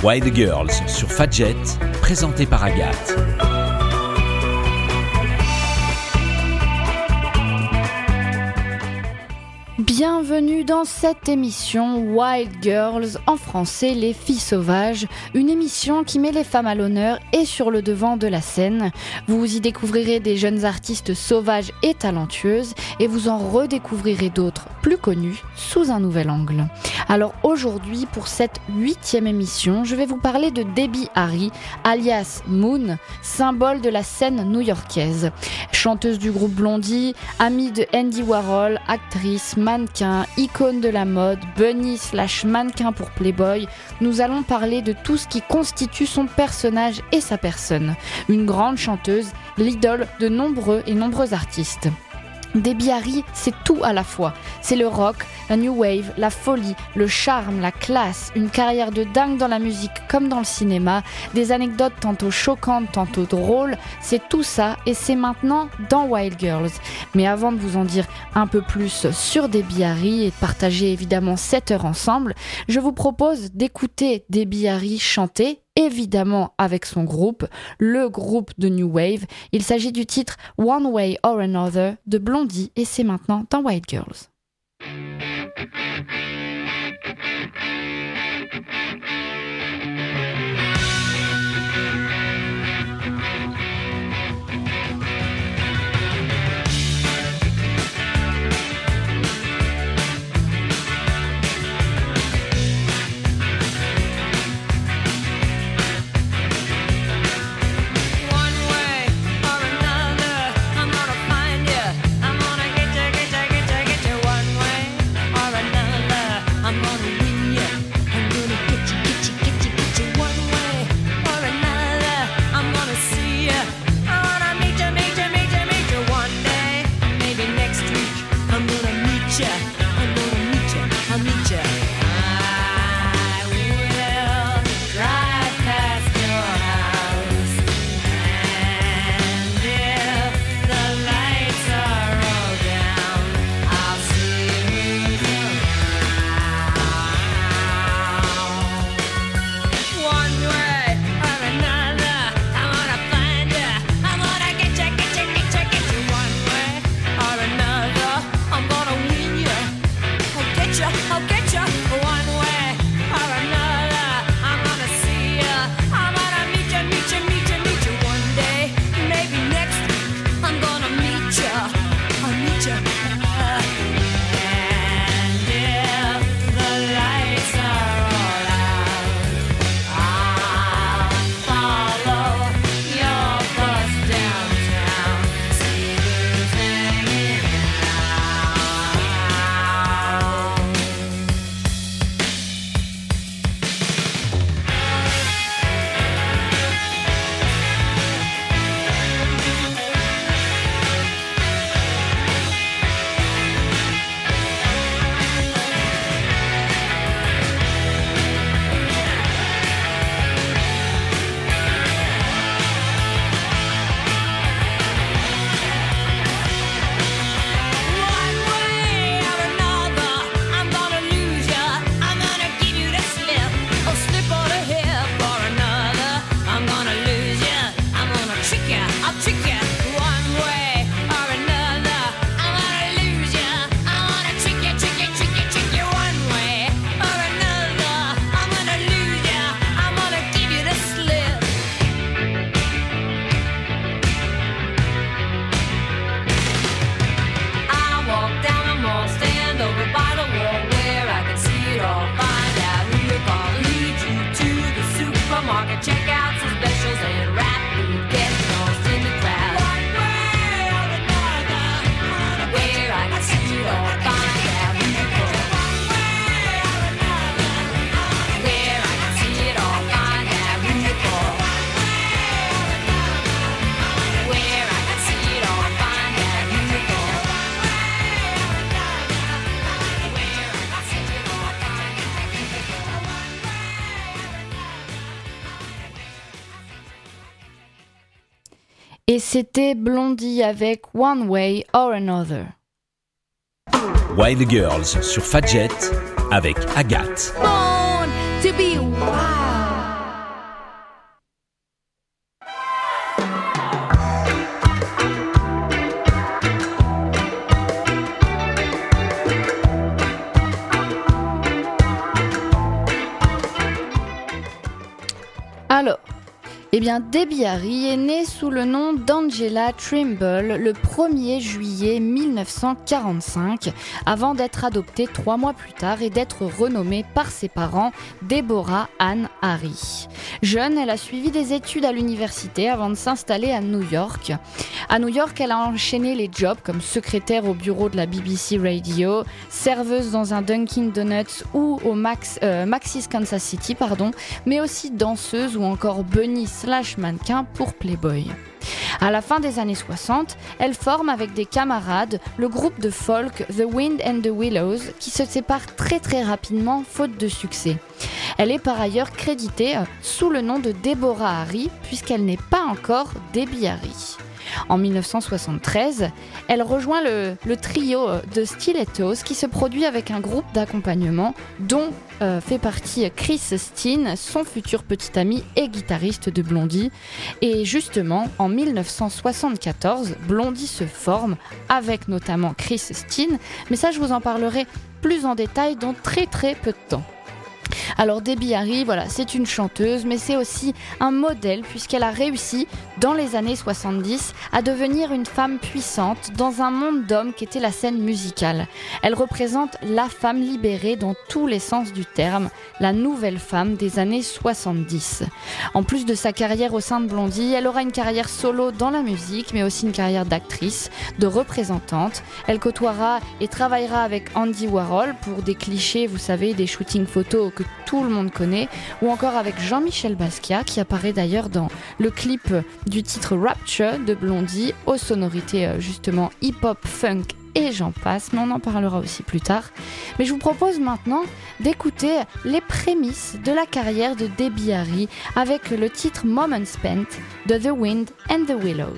Wild Girls sur Fadjet, présenté par Agathe. Bienvenue dans cette émission Wild Girls, en français les filles sauvages, une émission qui met les femmes à l'honneur et sur le devant de la scène. Vous y découvrirez des jeunes artistes sauvages et talentueuses et vous en redécouvrirez d'autres plus connus sous un nouvel angle. Alors aujourd'hui, pour cette 8e émission, je vais vous parler de Debbie Harry, alias Moon, symbole de la scène new-yorkaise. Chanteuse du groupe Blondie, amie de Andy Warhol, actrice, mannequin, icône de la mode, bunny / mannequin pour Playboy, nous allons parler de tout ce qui constitue son personnage et sa personne. Une grande chanteuse, l'idole de nombreux artistes. Debbie Harry, c'est tout à la fois. C'est le rock, la new wave, la folie, le charme, la classe, une carrière de dingue dans la musique comme dans le cinéma, des anecdotes tantôt choquantes, tantôt drôles, c'est tout ça et c'est maintenant dans Wild Girls. Mais avant de vous en dire un peu plus sur Debbie Harry et de partager évidemment 7 heures ensemble, je vous propose d'écouter Debbie Harry chanter, évidemment avec son groupe, le groupe de New Wave. Il s'agit du titre One Way or Another de Blondie et c'est maintenant dans Wild Girls. Et c'était Blondie avec One Way or Another. Wild Girls sur Fadjet avec Agathe. Born to be wild. Alors, Debbie Harry est née sous le nom d'Angela Trimble le 1er juillet 1945, avant d'être adoptée 3 mois plus tard et d'être renommée par ses parents Deborah Ann Harry. Jeune, elle a suivi des études à l'université avant de s'installer à New York. À New York, elle a enchaîné les jobs comme secrétaire au bureau de la BBC Radio, serveuse dans un Dunkin' Donuts ou au Maxis Kansas City, mais aussi danseuse ou encore bunny / mannequin pour Playboy. À la fin des années 60, elle forme avec des camarades le groupe de folk The Wind and the Willows qui se sépare très rapidement faute de succès. Elle est par ailleurs créditée sous le nom de Deborah Harry puisqu'elle n'est pas encore Debbie Harry. En 1973, elle rejoint le trio de Stilettos qui se produit avec un groupe d'accompagnement dont fait partie Chris Steen, son futur petit ami et guitariste de Blondie. Et justement, en 1974, Blondie se forme avec notamment Chris Steen, mais ça je vous en parlerai plus en détail dans très peu de temps. Alors Debbie Harry, c'est une chanteuse, mais c'est aussi un modèle puisqu'elle a réussi, dans les années 70, à devenir une femme puissante dans un monde d'hommes qu'était la scène musicale. Elle représente la femme libérée dans tous les sens du terme, la nouvelle femme des années 70. En plus de sa carrière au sein de Blondie, elle aura une carrière solo dans la musique, mais aussi une carrière d'actrice, de représentante. Elle côtoiera et travaillera avec Andy Warhol pour des clichés, vous savez, des shootings photos que tout le monde connaît, ou encore avec Jean-Michel Basquiat qui apparaît d'ailleurs dans le clip du titre Rapture de Blondie aux sonorités justement hip-hop, funk et j'en passe, mais on en parlera aussi plus tard. Mais je vous propose maintenant d'écouter les prémices de la carrière de Debbie Harry avec le titre Moment Spent de The Wind and the Willows.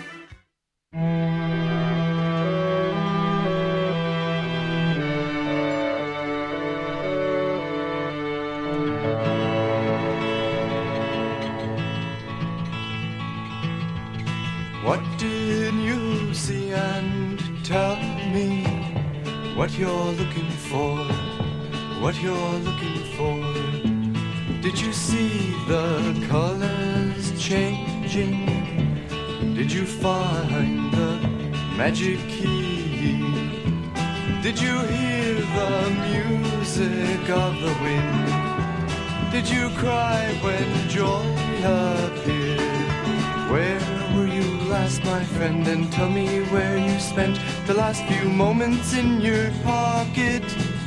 What did you see and tell me what you're looking for, what you're looking for? Did you see the colors changing? Did you find the magic key? Did you hear the music of the wind? Did you cry when joy appeared? Where were you last, my friend? And tell me where you spent the last few moments in your pocket.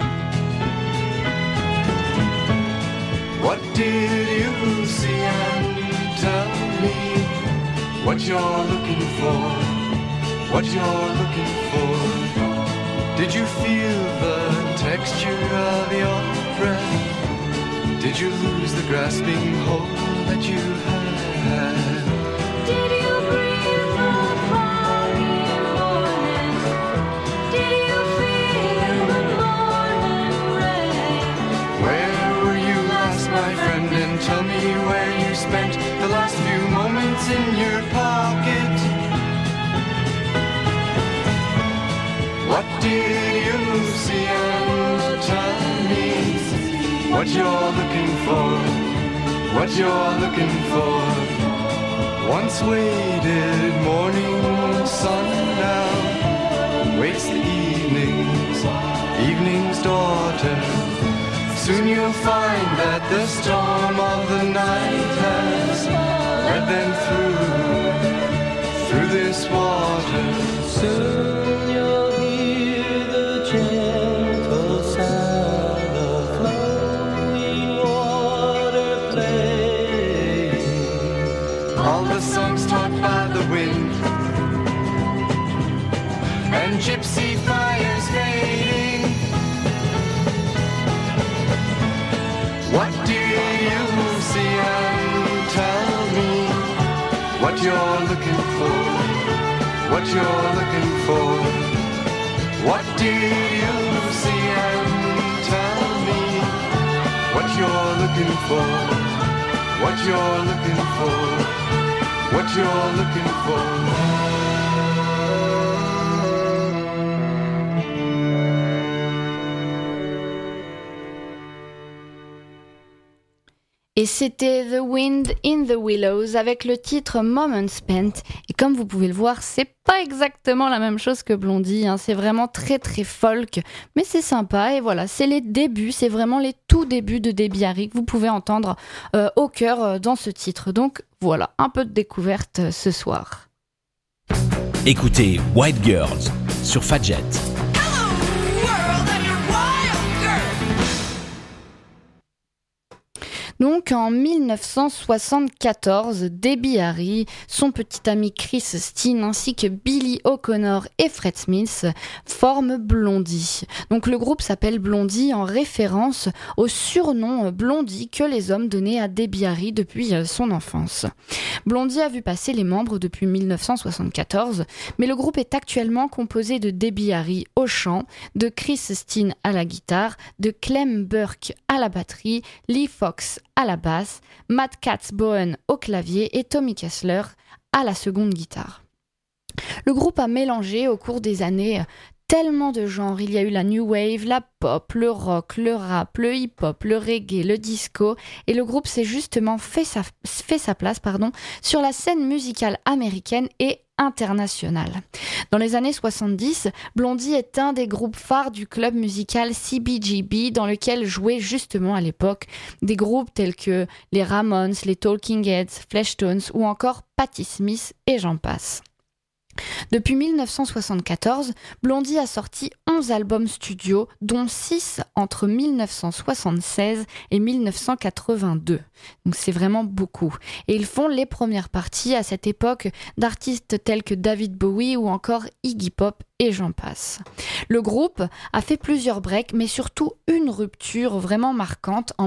What did you see and tell me what you're looking for, what you're looking for? Did you feel the texture of your breath? Did you lose the grasping hold that you had? Did you breathe the foggy morning? Did you feel the morning rain? Where were you last, my friend? And tell me where you spent the last few moments in your pocket. What did you see and tell me what you're looking for, what you're looking for? Once waited morning sun now waits the evening's daughter. Soon you'll find that the storm of the night has led them through this water. Soon you'll hear the gentle sound of flowing water play. All the songs taught by the wind and gypsy fires fading. What do you see and tell me what you're looking for, what you're looking for? What do you see and tell me what you're looking for, what you're looking for, what you're looking for? Et c'était The Wind in the Willows avec le titre Moment Spent. Et comme vous pouvez le voir, c'est pas exactement la même chose que Blondie, hein. C'est vraiment très très folk, mais c'est sympa. Et voilà, c'est les débuts, c'est vraiment les tout débuts de Debbie Harry que vous pouvez entendre au cœur dans ce titre. Donc voilà, un peu de découverte ce soir. Écoutez White Girls sur Fadjet. Donc en 1974, Debbie Harry, son petit ami Chris Steen ainsi que Billy O'Connor et Fred Smith forment Blondie. Donc le groupe s'appelle Blondie en référence au surnom Blondie que les hommes donnaient à Debbie Harry depuis son enfance. Blondie a vu passer les membres depuis 1974, mais le groupe est actuellement composé de Debbie Harry au chant, de Chris Steen à la guitare, de Clem Burke à la batterie, Lee Fox à la basse, Matt Katz-Bowen au clavier et Tommy Kessler à la seconde guitare. Le groupe a mélangé au cours des années tellement de genres. Il y a eu la new wave, la pop, le rock, le rap, le hip-hop, le reggae, le disco, et le groupe s'est justement fait sa place sur la scène musicale américaine et internationale. Dans les années 70, Blondie est un des groupes phares du club musical CBGB dans lequel jouaient justement à l'époque des groupes tels que les Ramones, les Talking Heads, Fleshtones ou encore Patti Smith et j'en passe. Depuis 1974, Blondie a sorti 11 albums studio, dont 6 entre 1976 et 1982. Donc c'est vraiment beaucoup. Et ils font les premières parties à cette époque d'artistes tels que David Bowie ou encore Iggy Pop et j'en passe. Le groupe a fait plusieurs breaks, mais surtout une rupture vraiment marquante en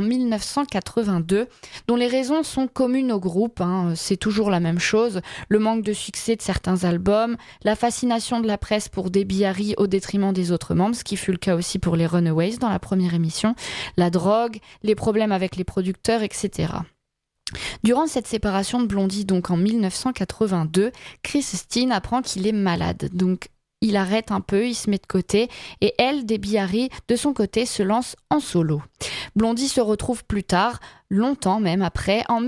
1982, dont les raisons sont communes au groupe, c'est toujours la même chose, le manque de succès de certains albums, la fascination de la presse pour Debbie Harry au détriment des autres membres, ce qui fut le cas aussi pour les Runaways dans la première émission, la drogue, les problèmes avec les producteurs, etc. Durant cette séparation de Blondie, donc en 1982, Chris Steen apprend qu'il est malade, donc il arrête un peu, il se met de côté, et elle, Debbie Harry, de son côté, se lance en solo. Blondie se retrouve plus tard, longtemps même après, en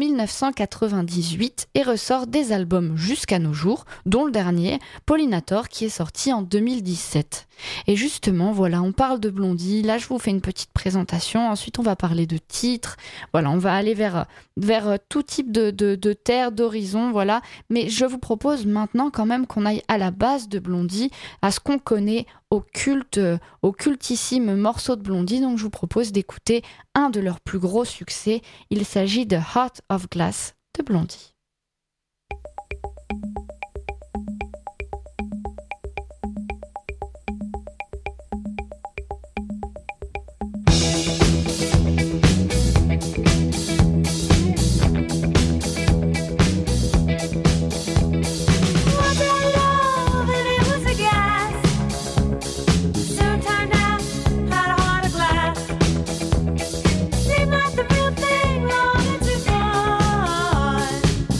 1998, et ressort des albums jusqu'à nos jours, dont le dernier, Pollinator, qui est sorti en 2017. Et justement, voilà, on parle de Blondie, là je vous fais une petite présentation, ensuite on va parler de titres, voilà, on va aller vers tout type de terre, d'horizon, voilà, mais je vous propose maintenant quand même qu'on aille à la base de Blondie, à ce qu'on connaît au cultissime morceau de Blondie, donc je vous propose d'écouter un de leurs plus gros succès, il s'agit de Heart of Glass de Blondie. Seemed like the real thing long ago.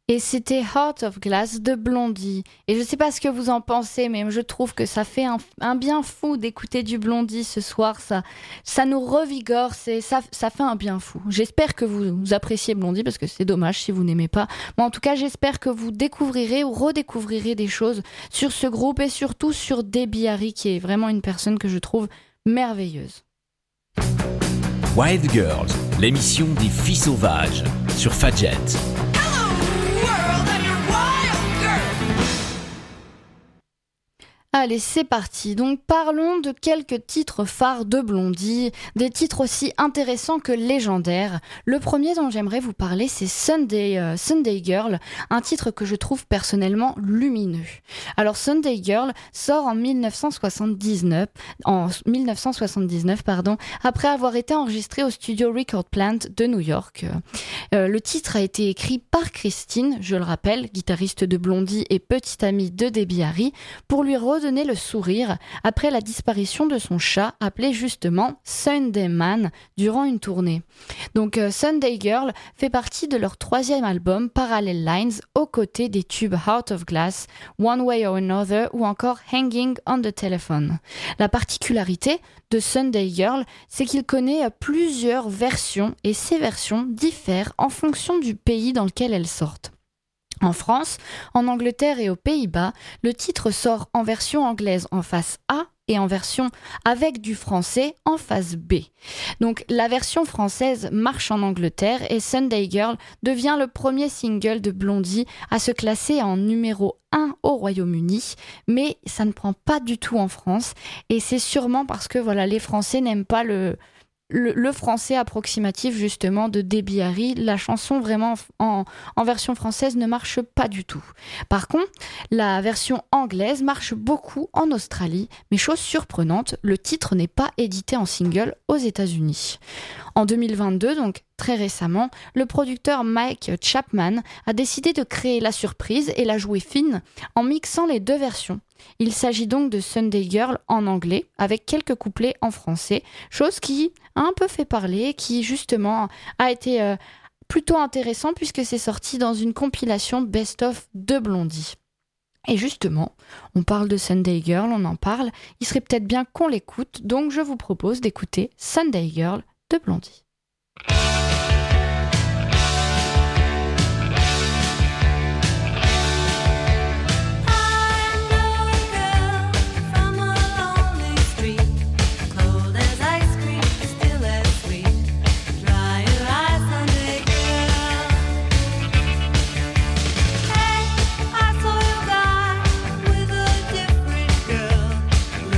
Et c'était Heart of Glass de Blondie. Et je sais pas ce que vous en pensez, mais je trouve que ça fait un bien fou d'écouter du Blondie ce soir. Ça nous revigore, ça fait un bien fou. J'espère que vous appréciez Blondie, parce que c'est dommage si vous n'aimez pas. Mais en tout cas, j'espère que vous découvrirez ou redécouvrirez des choses sur ce groupe et surtout sur Debbie Harry, qui est vraiment une personne que je trouve merveilleuse. Wild Girls, l'émission des filles sauvages sur Fadjet. Allez, c'est parti. Donc parlons de quelques titres phares de Blondie, des titres aussi intéressants que légendaires. Le premier dont j'aimerais vous parler, c'est Sunday Girl, un titre que je trouve personnellement lumineux. Alors Sunday Girl sort en 1979, après avoir été enregistré au studio Record Plant de New York. Le titre a été écrit par Christine, je le rappelle, guitariste de Blondie et petite amie de Debbie Harry, pour lui redonner le sourire après la disparition de son chat appelé justement Sunday Man durant une tournée. Donc Sunday Girl fait partie de leur 3e album Parallel Lines, aux côtés des tubes Heart of Glass, One Way or Another ou encore Hanging on the Telephone. La particularité de Sunday Girl, c'est qu'il connaît plusieurs versions et ces versions diffèrent en fonction du pays dans lequel elles sortent. En France, en Angleterre et aux Pays-Bas, le titre sort en version anglaise en face A et en version avec du français en face B. Donc la version française marche en Angleterre et Sunday Girl devient le premier single de Blondie à se classer en numéro 1 au Royaume-Uni, mais ça ne prend pas du tout en France et c'est sûrement parce que voilà, les Français n'aiment pas le français approximatif justement de Debbie Harry. La chanson vraiment en version française ne marche pas du tout. Par contre, la version anglaise marche beaucoup en Australie, mais chose surprenante, le titre n'est pas édité en single aux États-Unis. En 2022, donc très récemment, le producteur Mike Chapman a décidé de créer la surprise et la jouer fine en mixant les deux versions. Il s'agit donc de Sunday Girl en anglais avec quelques couplets en français, chose qui a un peu fait parler, qui justement a été plutôt intéressant puisque c'est sorti dans une compilation best-of de Blondie. Et justement, on parle de Sunday Girl, on en parle, il serait peut-être bien qu'on l'écoute, donc je vous propose d'écouter Sunday Girl de Blondie.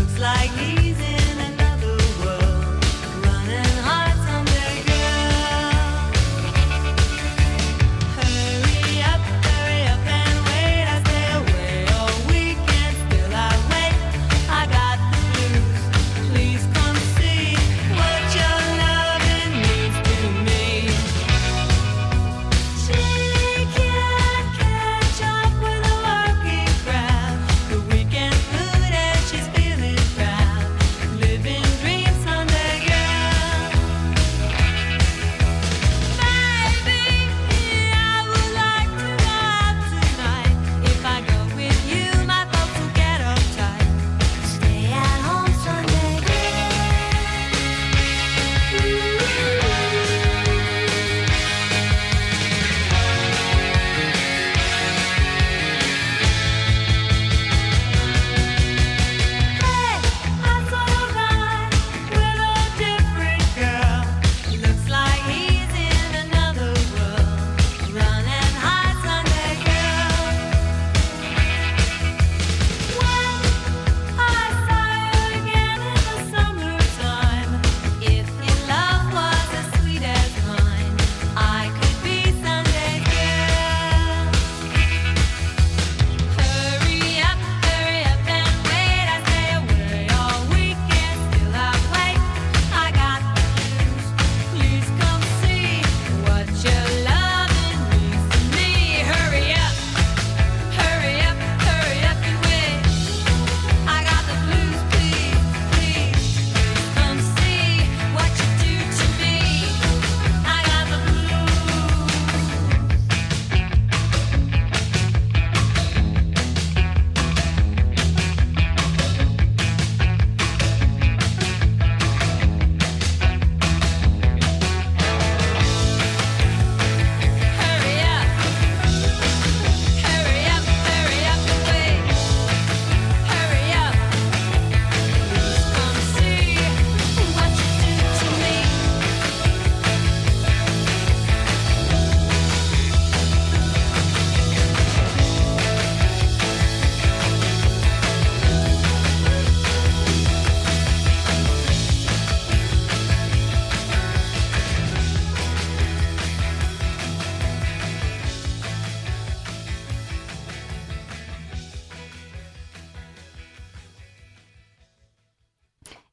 He's in another world, running hard Sunday girl.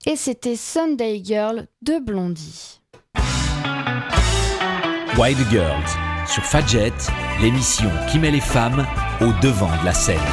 Et c'était Sunday Girl de Blondie. Wild Girls sur Fadjet, l'émission qui met les femmes au devant de la scène.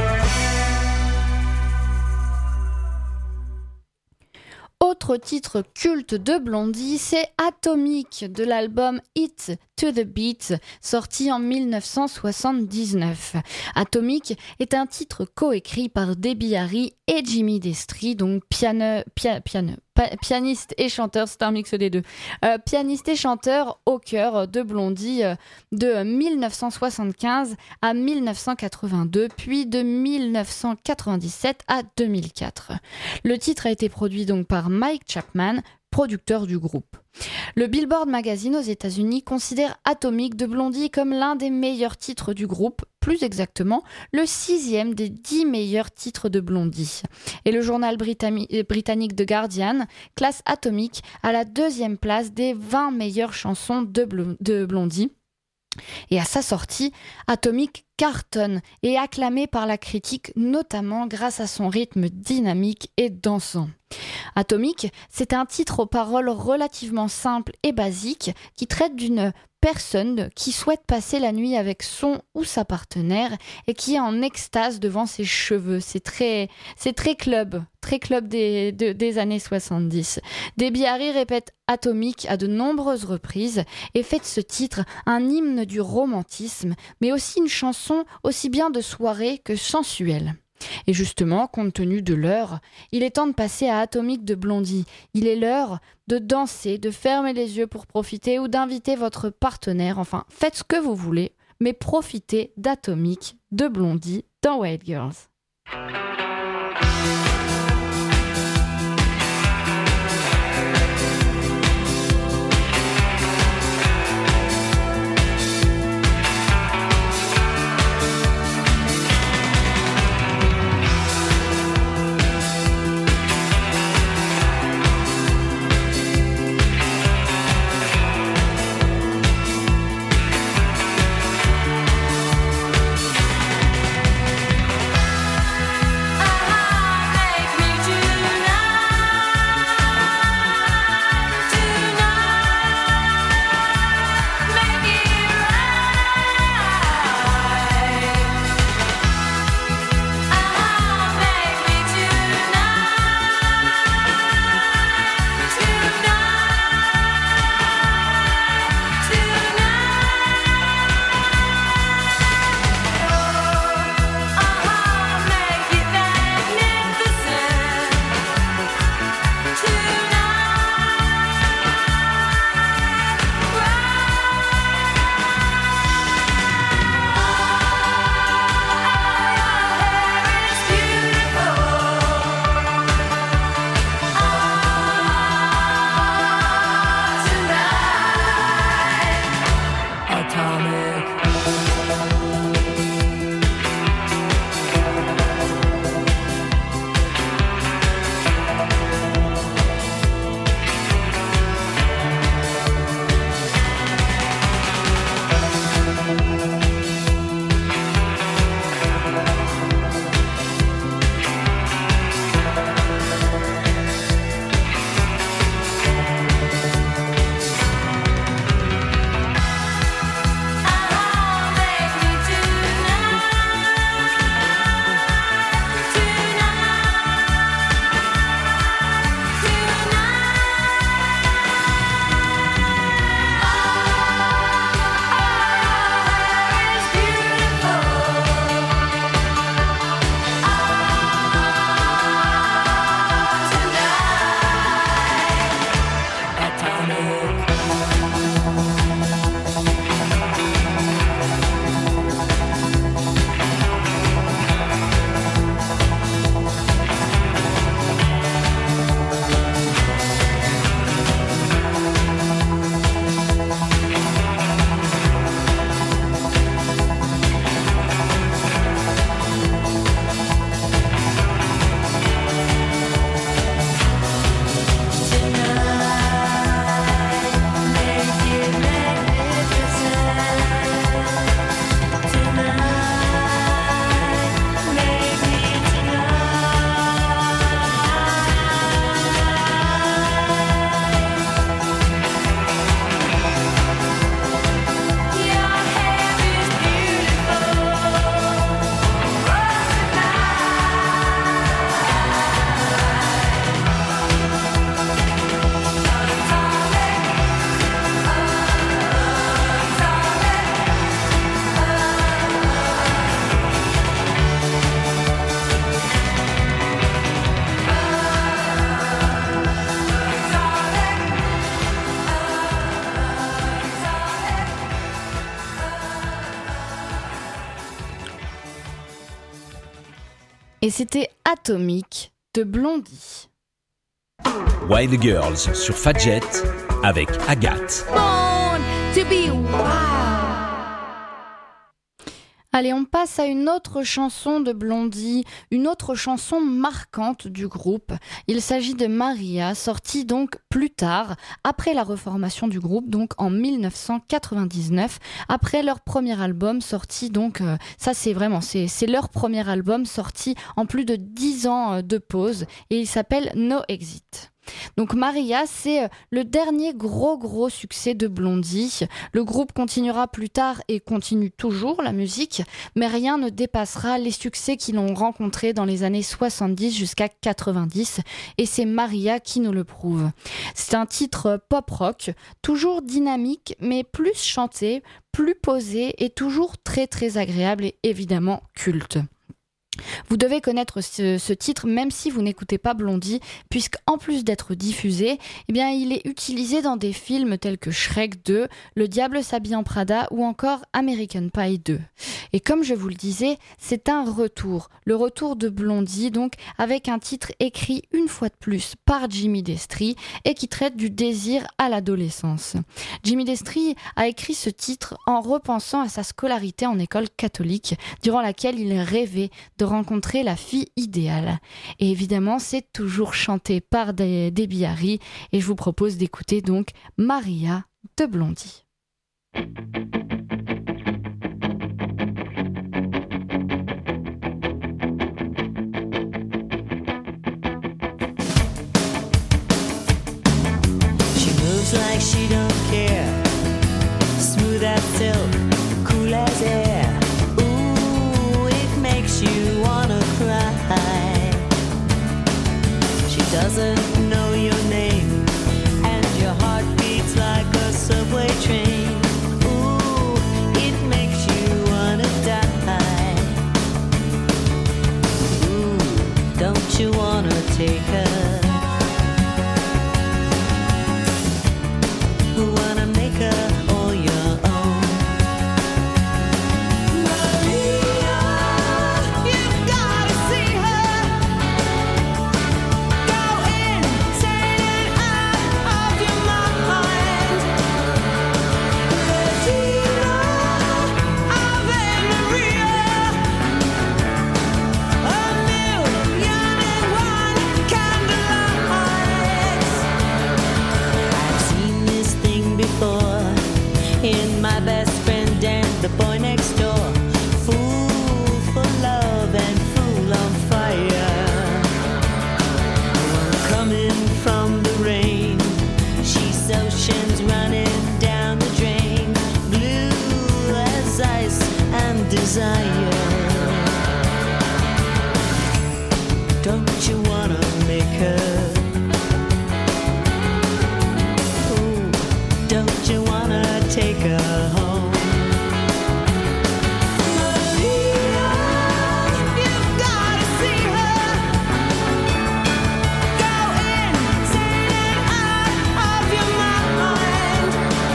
Autre titre culte de Blondie, c'est Atomic de l'album Hit to the Beat, sorti en 1979. Atomic est un titre coécrit par Debbie Harry et Jimmy Destri, donc pianiste et chanteur, c'est un mix des deux. Pianiste et chanteur au cœur de Blondie de 1975 à 1982, puis de 1997 à 2004. Le titre a été produit donc par Mike Chapman, producteur du groupe. Le Billboard Magazine aux États-Unis considère Atomic de Blondie comme l'un des meilleurs titres du groupe, plus exactement le 6e des 10 meilleurs titres de Blondie. Et le journal britannique The Guardian classe Atomic à la 2e place des 20 meilleures chansons de Blondie. Et à sa sortie, Atomic cartonne et est acclamé par la critique, notamment grâce à son rythme dynamique et dansant. Atomic, c'est un titre aux paroles relativement simples et basiques qui traite d'une personne qui souhaite passer la nuit avec son ou sa partenaire et qui est en extase devant ses cheveux. C'est très club des années 70. Debbie Harry répète Atomic à de nombreuses reprises et fait de ce titre un hymne du romantisme, mais aussi une chanson aussi bien de soirée que sensuelle. Et justement, compte tenu de l'heure, il est temps de passer à Atomic de Blondie. Il est l'heure de danser, de fermer les yeux pour profiter ou d'inviter votre partenaire. Enfin, faites ce que vous voulez, mais profitez d'Atomic de Blondie dans Wild Girls. Et c'était Atomique de Blondie. Wild Girls sur Fadjet avec Agathe. Born to be wild. Allez, on passe à une autre chanson de Blondie, une autre chanson marquante du groupe. Il s'agit de Maria, sortie donc plus tard, après la reformation du groupe, donc en 1999, après leur premier album sorti, donc ça c'est leur premier album sorti en plus de 10 ans de pause, et il s'appelle No Exit. Donc Maria, c'est le dernier gros succès de Blondie. Le groupe continuera plus tard et continue toujours la musique, mais rien ne dépassera les succès qu'ils ont rencontrés dans les années 70 jusqu'à 90, et c'est Maria qui nous le prouve. C'est un titre pop-rock, toujours dynamique, mais plus chanté, plus posé et toujours très agréable et évidemment culte. Vous devez connaître ce titre même si vous n'écoutez pas Blondie, puisqu'en plus d'être diffusé, eh bien, il est utilisé dans des films tels que Shrek 2, Le Diable s'habille en Prada ou encore American Pie 2. Et comme je vous le disais, c'est un retour, le retour de Blondie, donc avec un titre écrit une fois de plus par Jimmy Destri et qui traite du désir à l'adolescence. Jimmy Destri a écrit ce titre en repensant à sa scolarité en école catholique, durant laquelle il rêvait de rencontrer la fille idéale. Et évidemment, c'est toujours chanté par Debbie Harry, et je vous propose d'écouter donc Maria de Blondie. She moves like she don't care, smooth as silk, cool as air. Ooh, it makes you wanna cry. She doesn't know your name, and your heart beats like a subway train. Ooh, it makes you wanna die. Ooh, don't you wanna take her? Who wanna make her all your own? Maria, you've gotta see her. Go insane and out of your mind. Regina, Ave Maria. A million and one candlelights. I've seen this thing before in my best friend and the boy next door. Fool for love and fool on fire. One coming from the rain. She's oceans running down the drain. Blue as ice and desire. Don't you wanna make her? Ooh, don't you wanna take her home? Maria, you've gotta see her. Go insane and out of your mind.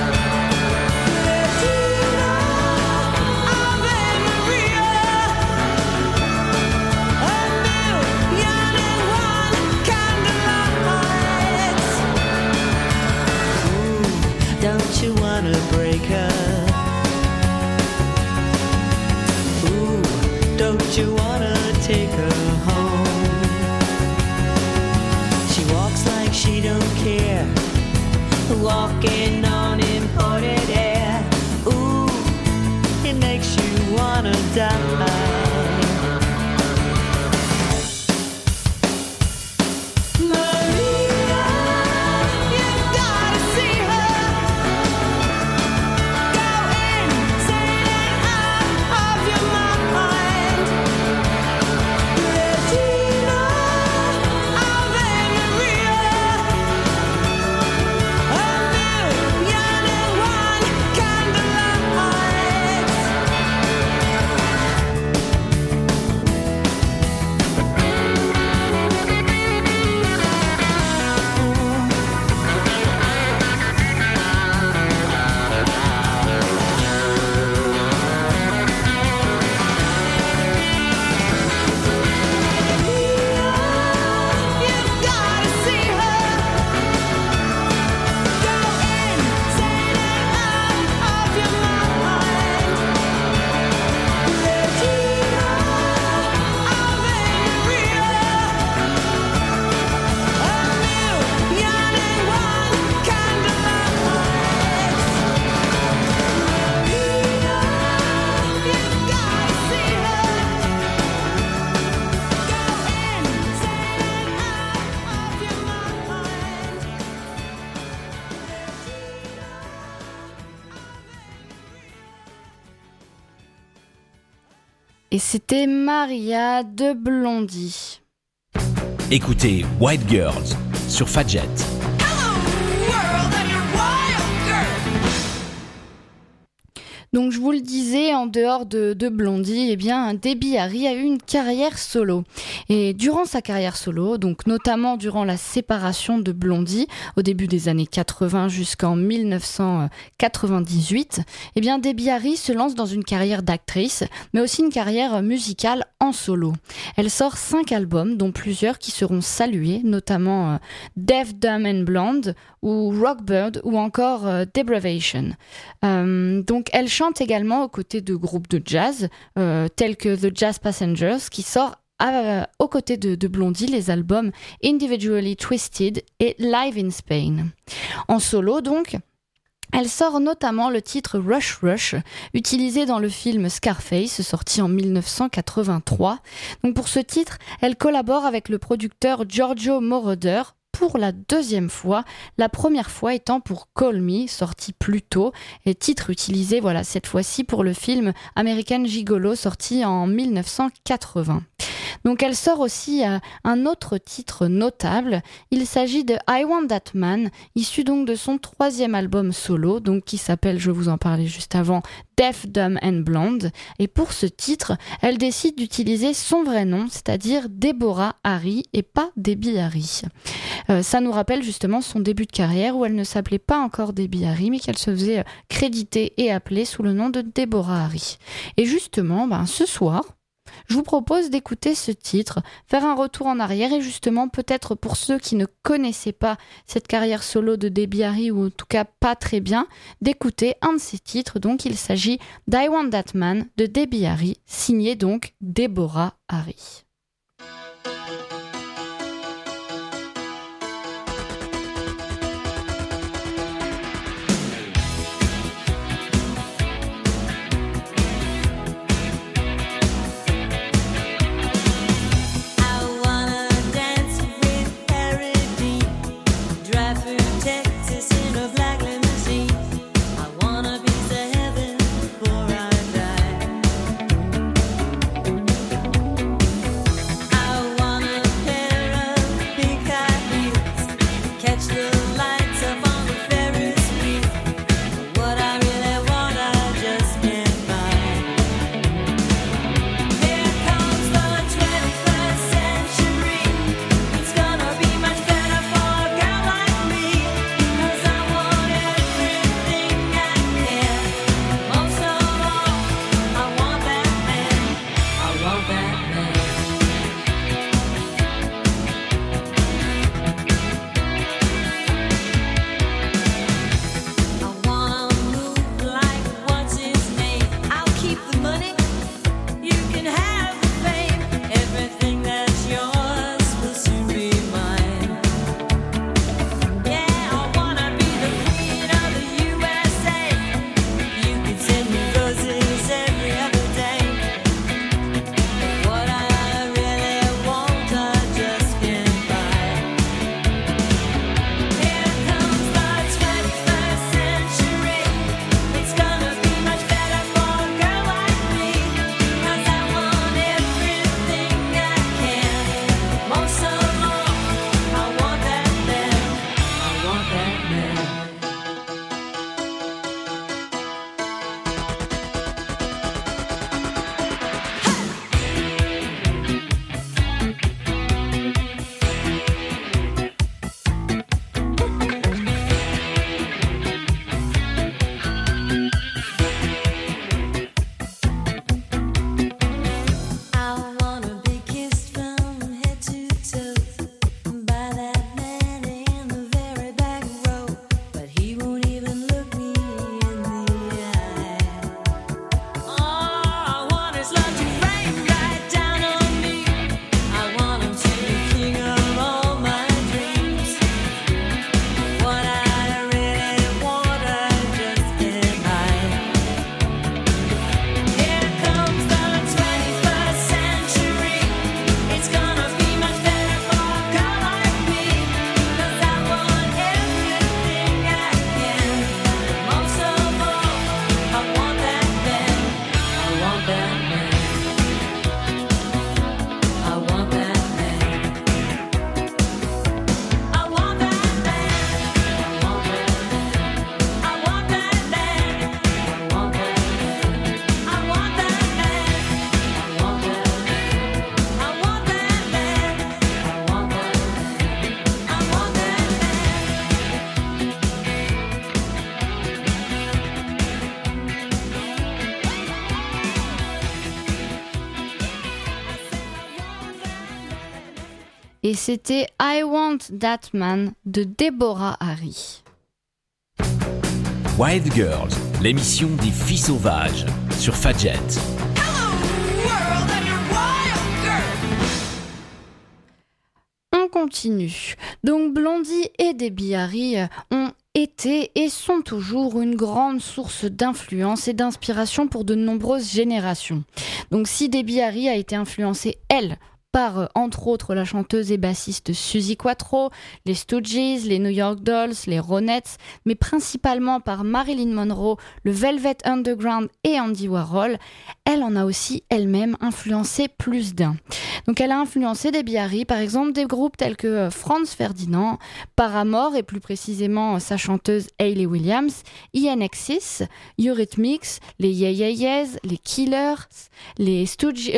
Regina, Ave Maria. A million and one candlelights. Ooh, don't you wanna break her? Ooh, don't you wanna take her home? She walks like she don't care, walking on imported air. Ooh, it makes you wanna die. Maria, you've gotta see her. Go insane and out of your mind. Regina, Ave Maria. A million and one candlelights. Et c'était Maria de Blondie. Écoutez White Girls sur Fadjet. Donc je vous le disais, en dehors de Blondie, eh bien Debbie Harry a eu une carrière solo. Et durant sa carrière solo, donc notamment durant la séparation de Blondie, au début des années 80 jusqu'en 1998, eh bien Debbie Harry se lance dans une carrière d'actrice, mais aussi une carrière musicale en solo. Elle sort 5 albums, dont plusieurs qui seront salués, notamment Deaf, Dumb and Blonde, ou Rockbird, ou encore Depravation. Donc elle chante également aux côtés de groupes de jazz, tels que The Jazz Passengers, qui sort aux côtés de Blondie les albums Individually Twisted et Live in Spain. En solo donc, elle sort notamment le titre Rush Rush, utilisé dans le film Scarface, sorti en 1983. Donc pour ce titre, elle collabore avec le producteur Giorgio Moroder pour la deuxième fois, la première fois étant pour Call Me, sorti plus tôt, et titre utilisé cette fois-ci pour le film American Gigolo, sorti en 1980. Donc elle sort aussi un autre titre notable, il s'agit de I Want That Man, issu donc de son 3e album solo, donc qui s'appelle, je vous en parlais juste avant, Deaf, Dumb and Blonde, et pour ce titre, elle décide d'utiliser son vrai nom, c'est-à-dire Deborah Harry et pas Debbie Harry. Ça nous rappelle justement son début de carrière où elle ne s'appelait pas encore Debbie Harry, mais qu'elle se faisait créditer et appeler sous le nom de Deborah Harry. Et justement, ce soir, je vous propose d'écouter ce titre, faire un retour en arrière et justement peut-être pour ceux qui ne connaissaient pas cette carrière solo de Debbie Harry ou en tout cas pas très bien, d'écouter un de ses titres. Donc il s'agit d'I Want That Man de Debbie Harry, signé donc Deborah Harry. Before I die. et c'était I Want That Man de Deborah Harry. Wild Girls, l'émission des filles sauvages sur Fadjet. On continue. Donc Blondie et Debbie Harry ont été et sont toujours une grande source d'influence et d'inspiration pour de nombreuses générations. Donc si Debbie Harry a été influencée, elle, par, entre autres, la chanteuse et bassiste Suzi Quatro, les Stooges, les New York Dolls, les Ronettes, mais principalement par Marilyn Monroe, le Velvet Underground et Andy Warhol, elle en a aussi elle-même influencé plus d'un. Donc elle a influencé Debbie Harry, par exemple, des groupes tels que Franz Ferdinand, Paramore et plus précisément sa chanteuse Hayley Williams, INXS, Eurythmics, les Yeah Yeah Yeahs, les Killers, les Strokes,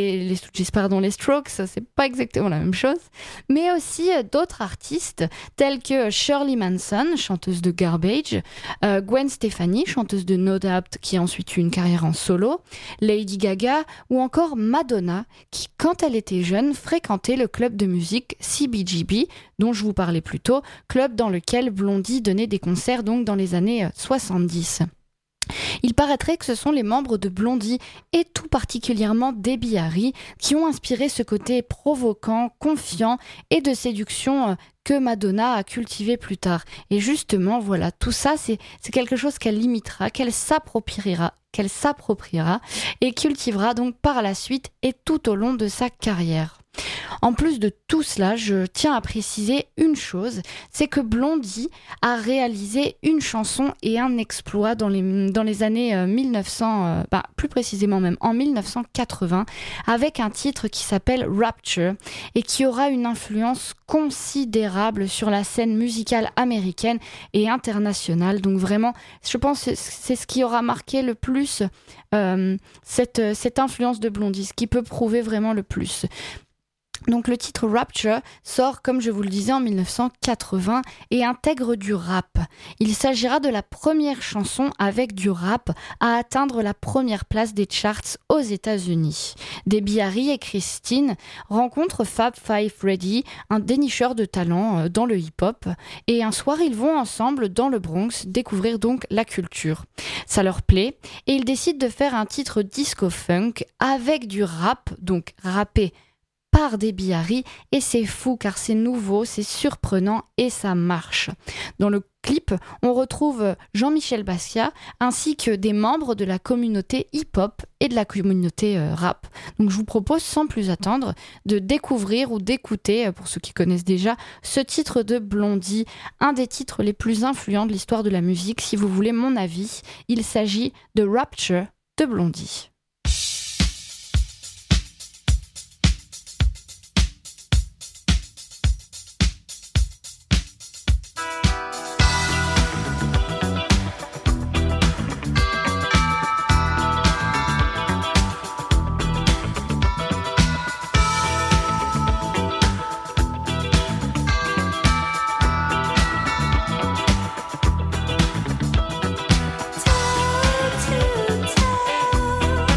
ça c'est pas exactement la même chose, mais aussi d'autres artistes tels que Shirley Manson, chanteuse de Garbage, Gwen Stefani, chanteuse de No Doubt qui a ensuite eu une carrière en solo, Lady Gaga ou encore Madonna qui, quand elle était jeune, fréquentait le club de musique CBGB dont je vous parlais plus tôt, club dans lequel Blondie donnait des concerts donc dans les années 70. Il paraîtrait que ce sont les membres de Blondie et tout particulièrement Debbie Harry qui ont inspiré ce côté provoquant, confiant et de séduction que Madonna a cultivé plus tard. Et justement, voilà, tout ça, c'est quelque chose qu'elle imitera, qu'elle s'appropriera et cultivera donc par la suite et tout au long de sa carrière. En plus de tout cela, je tiens à préciser une chose, c'est que Blondie a réalisé une chanson et un exploit dans les années 1900, plus précisément même en 1980, avec un titre qui s'appelle Rapture et qui aura une influence considérable sur la scène musicale américaine et internationale. Donc vraiment, je pense que c'est ce qui aura marqué le plus cette influence de Blondie, ce qui peut prouver vraiment le plus. Donc le titre Rapture sort, comme je vous le disais, en 1980 et intègre du rap. Il s'agira de la première chanson avec du rap à atteindre la première place des charts aux États-Unis. Debbie Harry et Christine rencontrent Fab Five Freddy, un dénicheur de talent dans le hip-hop, et un soir ils vont ensemble dans le Bronx découvrir donc la culture. Ça leur plaît et ils décident de faire un titre disco-funk avec du rap, donc rappé par Debbie Harry, et c'est fou car c'est nouveau, c'est surprenant et ça marche. Dans le clip, on retrouve Jean-Michel Basquiat ainsi que des membres de la communauté hip-hop et de la communauté rap. Donc je vous propose sans plus attendre de découvrir ou d'écouter, pour ceux qui connaissent déjà, ce titre de Blondie, un des titres les plus influents de l'histoire de la musique. Si vous voulez mon avis, il s'agit de Rapture de Blondie. To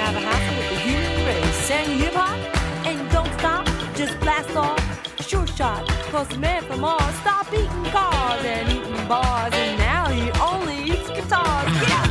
have a hassle with the human race. Saying hip hop and don't stop, just blast off. Sure shot, cause the man from Mars stopped eating cars and eating bars, and now he only eats guitars. Yeah!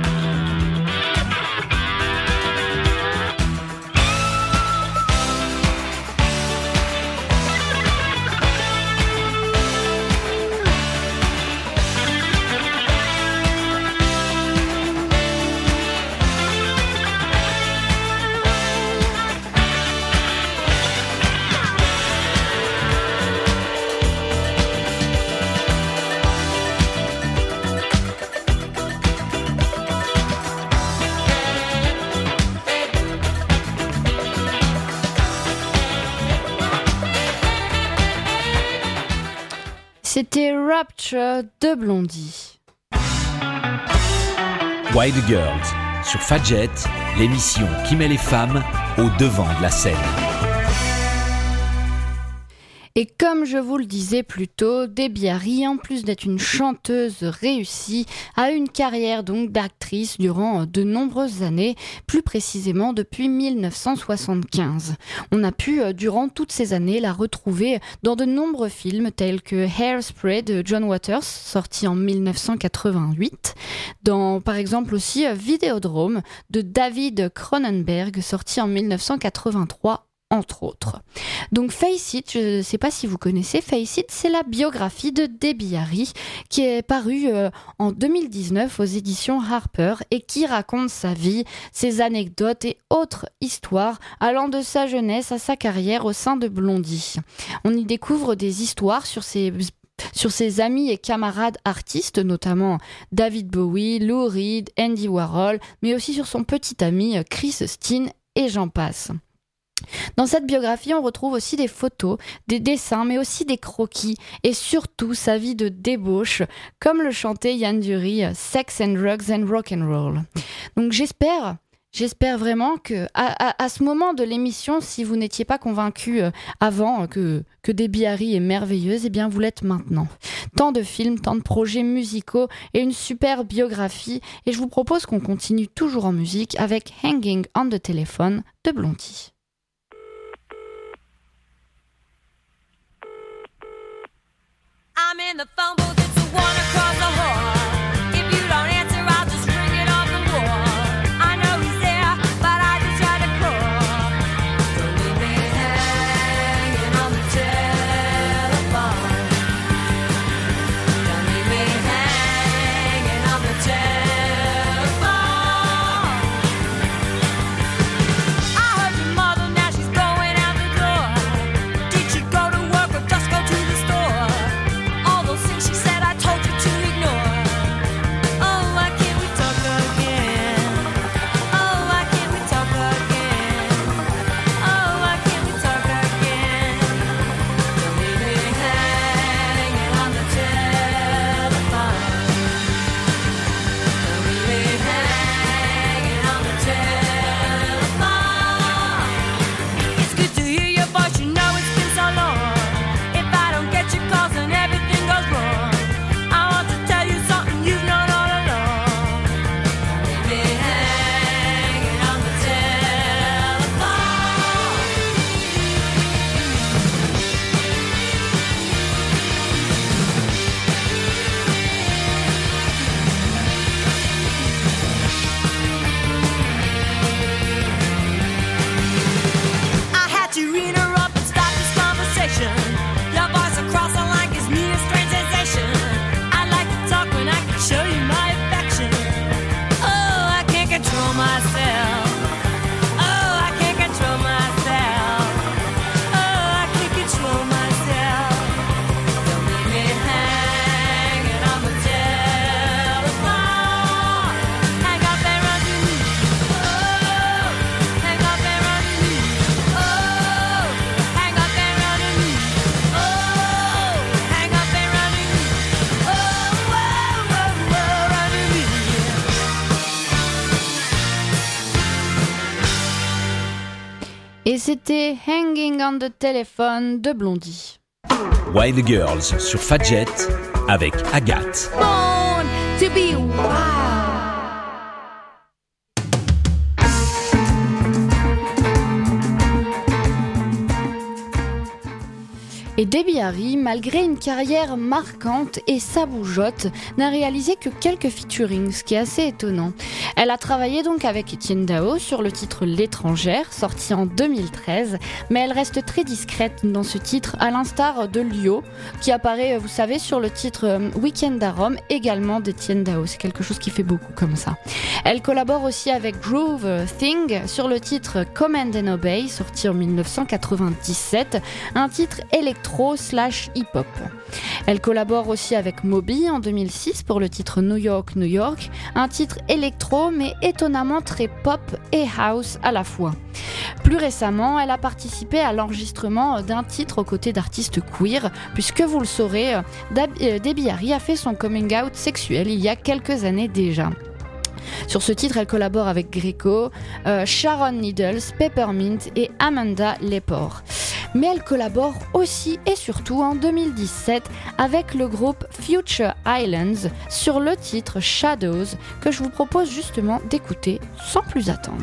C'était Rapture de Blondie. Wild Girls sur Fadjet, l'émission qui met les femmes au devant de la scène. Et comme je vous le disais plus tôt, Debbie Harry, en plus d'être une chanteuse réussie, a une carrière donc d'actrice durant de nombreuses années, plus précisément depuis 1975. On a pu, durant toutes ces années, la retrouver dans de nombreux films tels que Hairspray de John Waters, sorti en 1988, dans par exemple aussi Vidéodrome de David Cronenberg, sorti en 1983, entre autres. Donc Face It, je ne sais pas si vous connaissez Face It, c'est la biographie de Debbie Harry qui est parue en 2019 aux éditions Harper et qui raconte sa vie, ses anecdotes et autres histoires allant de sa jeunesse à sa carrière au sein de Blondie. On y découvre des histoires sur ses amis et camarades artistes, notamment David Bowie, Lou Reed, Andy Warhol, mais aussi sur son petit ami Chris Steen et j'en passe. Dans cette biographie, on retrouve aussi des photos, des dessins, mais aussi des croquis et surtout sa vie de débauche, comme le chantait Yann Dury, Sex and Drugs and Rock'n'Roll. Donc j'espère vraiment que à ce moment de l'émission, si vous n'étiez pas convaincu avant que Debbie Harry est merveilleuse, eh bien vous l'êtes maintenant. Tant de films, tant de projets musicaux et une super biographie. Et je vous propose qu'on continue toujours en musique avec Hanging on the Telephone de Blondie. I'm in the phone booth, it's the one across the hall. If you don't answer, I'll just ring it off the wall. I know he's there, but I just tried to call. Don't leave me hanging on the telephone. Don't leave me hanging on the telephone. I heard your mother, now she's going out the door. Did she go to work or just go to the store? All those things she said I told you to ignore. Oh, why can't we talk again? Oh, why can't we talk again? Oh, why can't we talk again? Don't leave me hanging on the telephone. Don't leave me hanging on the telephone. It's good to hear your voice, you know it's been so long. If I don't get your calls then everything goes wrong. I want to tell you something you've known all along. Don't leave me hanging on the telephone. I had to interrupt and stop this conversation. Your voice across the line gives me a strange sensation. I like to talk when I can show you my affection. Oh, I can't control myself. Oh, I can't control myself. Oh, I can't control myself. Don't leave me hanging on the telephone. Hang up and run to me. Oh, hang up and run to me. Oh, hang up and run to me. Oh, hang up and run to me. Oh, whoa, whoa, whoa, run to me. Et c'était Hanging on the Telephone de Blondie. Wild Girls sur Fadjet avec Agathe. Born to be wild. Et Debbie Harry, malgré une carrière marquante et sa bougeotte, n'a réalisé que quelques featurings, ce qui est assez étonnant. Elle a travaillé donc avec Etienne Dao sur le titre L'étrangère, sorti en 2013, mais elle reste très discrète dans ce titre, à l'instar de Lio, qui apparaît, vous savez, sur le titre Weekend à Rome, également d'Etienne Dao. C'est quelque chose qui fait beaucoup comme ça. Elle collabore aussi avec Groove Thing sur le titre Command and Obey, sorti en 1997, un titre électro/hip-hop. Elle collabore aussi avec Moby en 2006 pour le titre New York, New York, un titre électro mais étonnamment très pop et house à la fois. Plus récemment, elle a participé à l'enregistrement d'un titre aux côtés d'artistes queer, puisque vous le saurez, Debbie Harry a fait son coming out sexuel il y a quelques années déjà. Sur ce titre, elle collabore avec Greco, Sharon Needles, Peppermint et Amanda Lepore. Mais elle collabore aussi et surtout en 2017 avec le groupe Future Islands sur le titre Shadows, que je vous propose justement d'écouter sans plus attendre.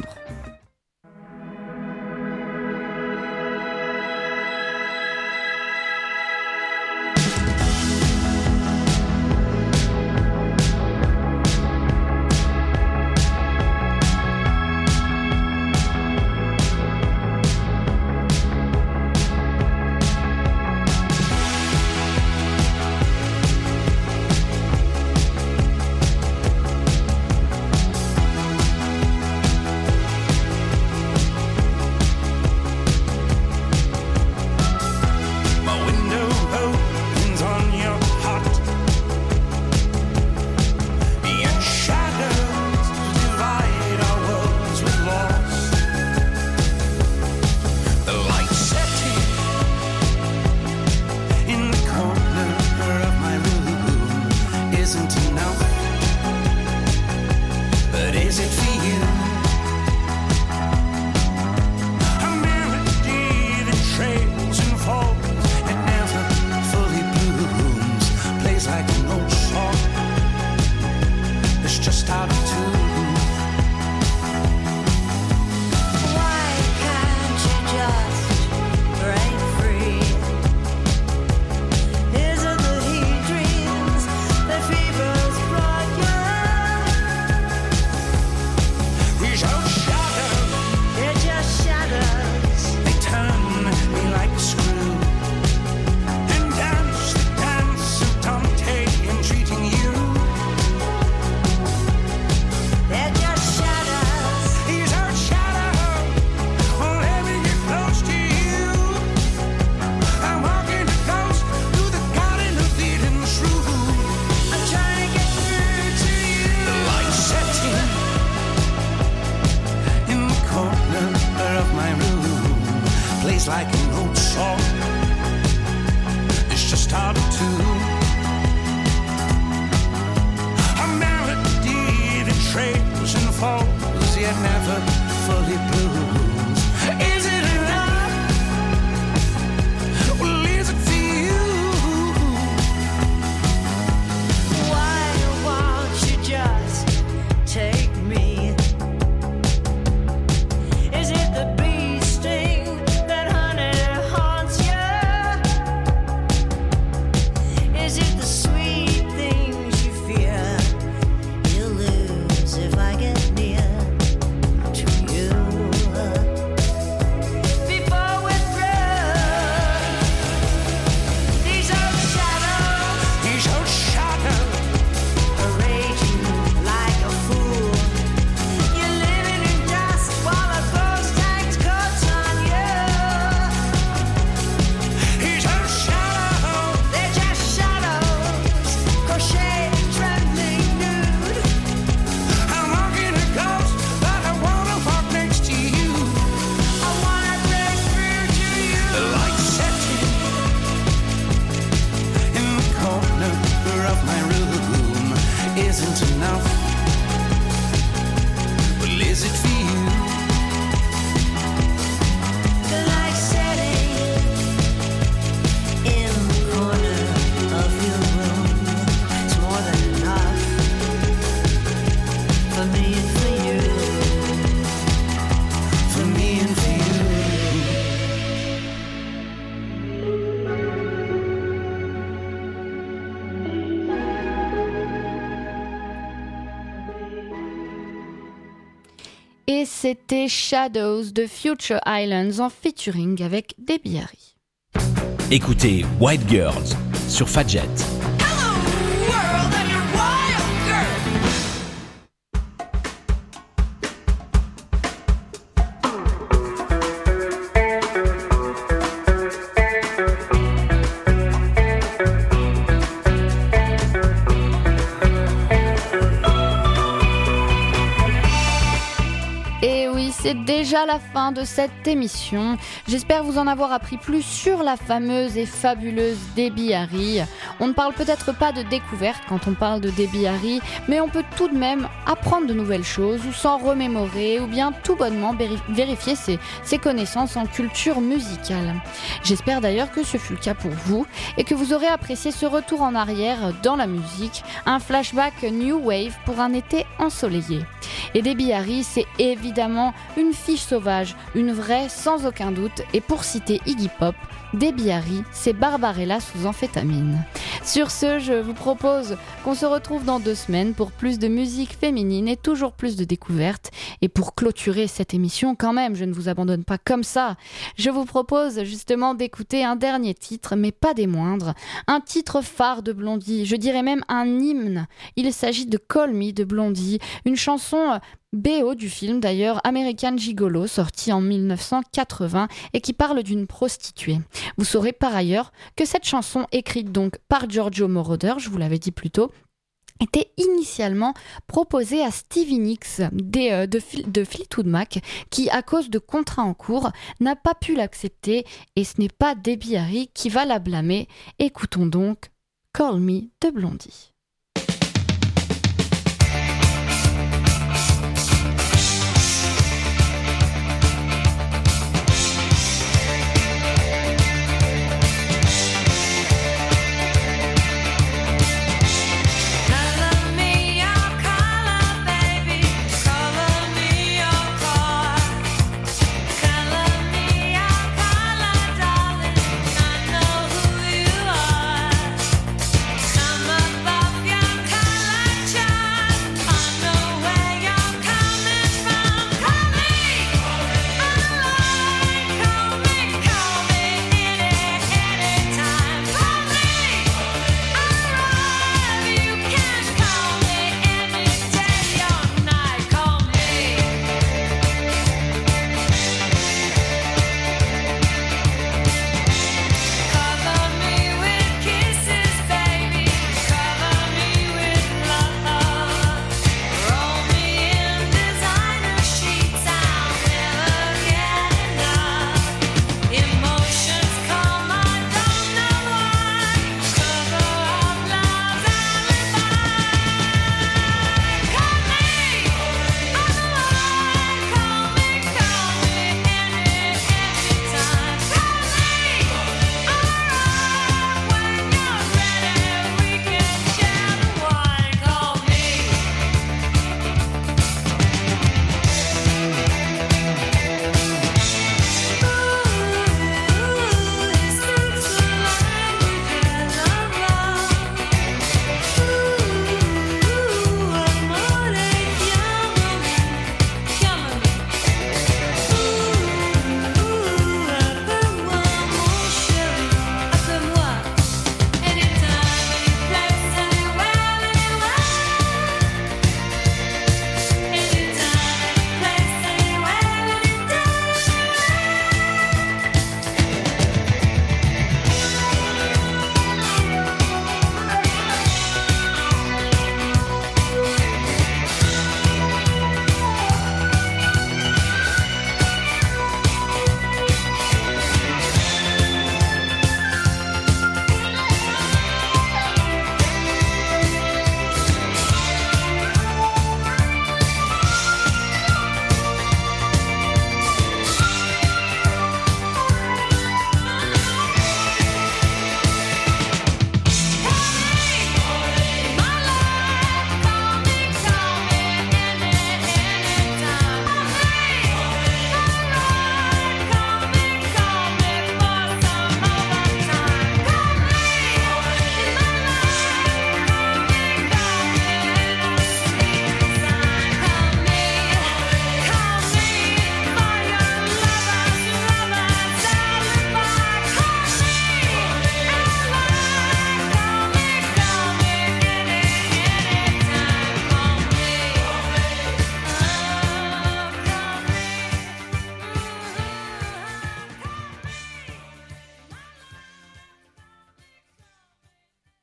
Like an old song, it's just how to tune. A melody that trails and falls, yet never fully blooms. Is it enough? Well, is it for you? Why won't you just take me? Is it the bee sting? Is it the sweet things you fear you'll lose if I get near to you? c'était Shadows de Future Islands en featuring avec Debbie Harry. Écoutez White Girls sur Fadjet. C'est déjà la fin de cette émission. J'espère vous en avoir appris plus sur la fameuse et fabuleuse Debbie Harry. On ne parle peut-être pas de découverte quand on parle de Debbie Harry, mais on peut tout de même apprendre de nouvelles choses ou s'en remémorer ou bien tout bonnement vérifier ses connaissances en culture musicale. J'espère d'ailleurs que ce fut le cas pour vous et que vous aurez apprécié ce retour en arrière dans la musique, un flashback New Wave pour un été ensoleillé. Et Debbie Harry, c'est évidemment une fille sauvage, une vraie sans aucun doute, et pour citer Iggy Pop, Debbie Harry, c'est Barbarella sous amphétamine. Sur ce, je vous propose qu'on se retrouve dans 2 semaines pour plus de musique féminine et toujours plus de découvertes. Et pour clôturer cette émission, quand même, je ne vous abandonne pas comme ça. Je vous propose justement d'écouter un dernier titre, mais pas des moindres. Un titre phare de Blondie, je dirais même un hymne. Il s'agit de Call Me de Blondie, une chanson BO du film d'ailleurs American Gigolo, sorti en 1980 et qui parle d'une prostituée. Vous saurez par ailleurs que cette chanson, écrite donc par Giorgio Moroder, je vous l'avais dit plus tôt, était initialement proposée à Stevie Nicks de Fleetwood Mac, qui, à cause de contrats en cours, n'a pas pu l'accepter, et ce n'est pas Debbie Harry qui va la blâmer. Écoutons donc Call Me de Blondie.